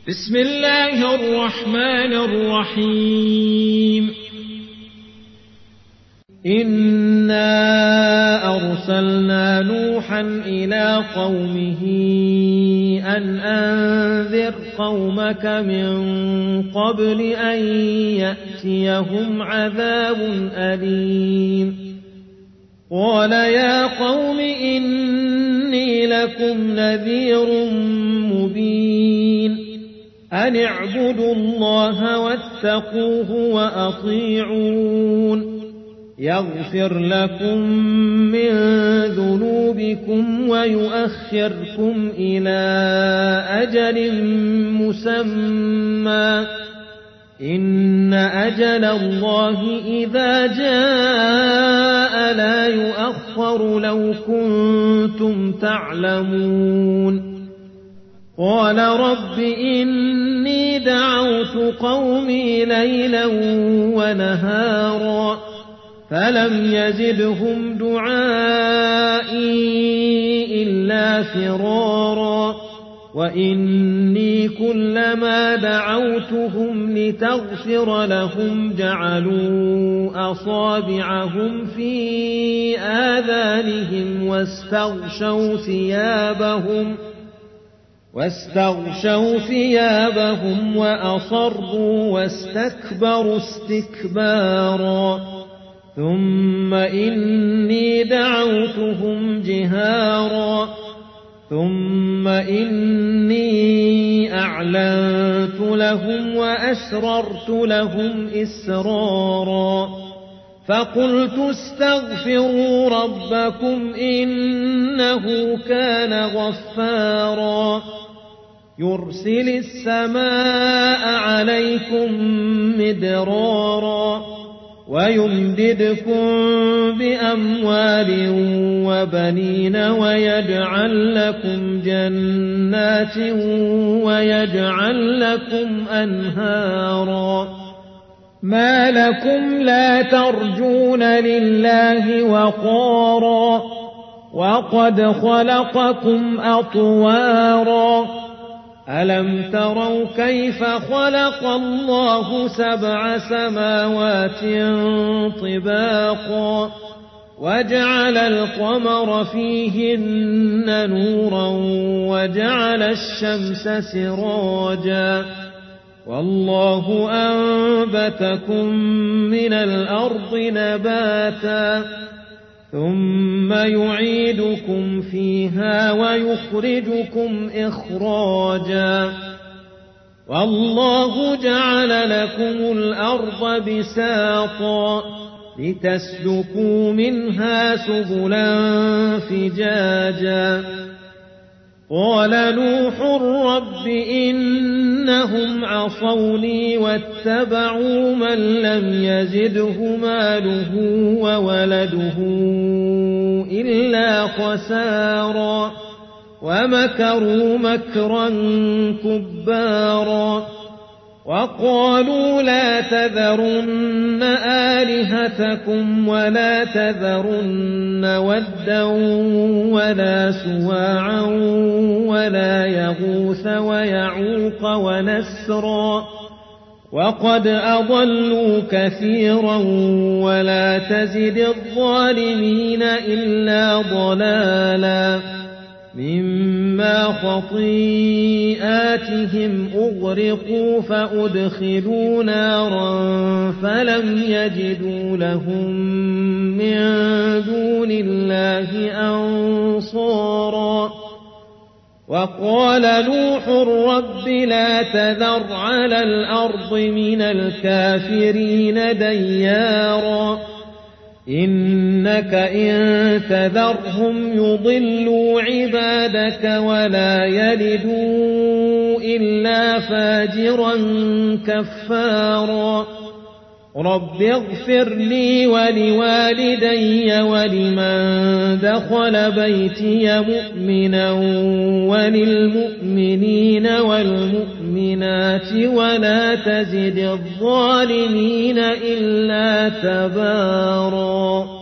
بسم الله الرحمن الرحيم. إنا أرسلنا نوحا إلى قومه أن أنذر قومك من قبل أن يأتيهم عذاب أليم. قال يا قوم إني لكم نذير مبين أن اعبدوا الله واتقوه وأطيعون يغفر لكم من ذنوبكم ويؤخركم إلى أجل مسمى إن أجل الله إذا جاء لا يؤخر لو كنتم تعلمون. قال رب إني دعوت قومي ليلا ونهارا فلم يزدهم دعائي إلا فرارا وإني كلما دعوتهم لتغفر لهم جعلوا أصابعهم في آذانهم واستغشوا ثيابهم وأصروا واستكبروا استكبارا ثم إني دعوتهم جهارا ثم إني أعلنت لهم وأسررت لهم إسرارا فقلت استغفروا ربكم إنه كان غفارا يرسل السماء عليكم مدرارا ويمددكم بأموال وبنين ويجعل لكم جنات ويجعل لكم أنهارا ما لكم لا ترجون لله وقارا وقد خلقكم أطوارا ألم تروا كيف خلق الله 7 سماوات طباقا وجعل القمر فيهن نورا وجعل الشمس سراجا والله أنبتكم من الأرض نباتا ثم يعيدكم فيها ويخرجكم إخراجا والله جعل لكم الأرض بساطا لتسلكوا منها سبلا فجاجا قال نوح رب إنهم عصوني واتبعوا من لم يزده ماله وولده إلا خسارا ومكروا مكرا كبارا وقالوا لا تذرن آلهتكم ولا تذرن ودا ولا سواعا ولا يغوث ويعوق ونسرا وقد أضلوا كثيرا ولا تزد الظالمين إلا ضلالا مما خطيئاتهم أغرقوا فأدخلوا نارا فلم يجدوا لهم من دون الله أنصارا وقال نوح رب لا تذر على الأرض من الكافرين ديارا إنك إن تذرهم يضلوا عبادك ولا يلدوا إلا فاجرا كفارا رب اغفر لي ولوالدي ولمن دخل بيتي مؤمنا وللمؤمنين والمؤمنات ولا تزد الظالمين إلا تبارا.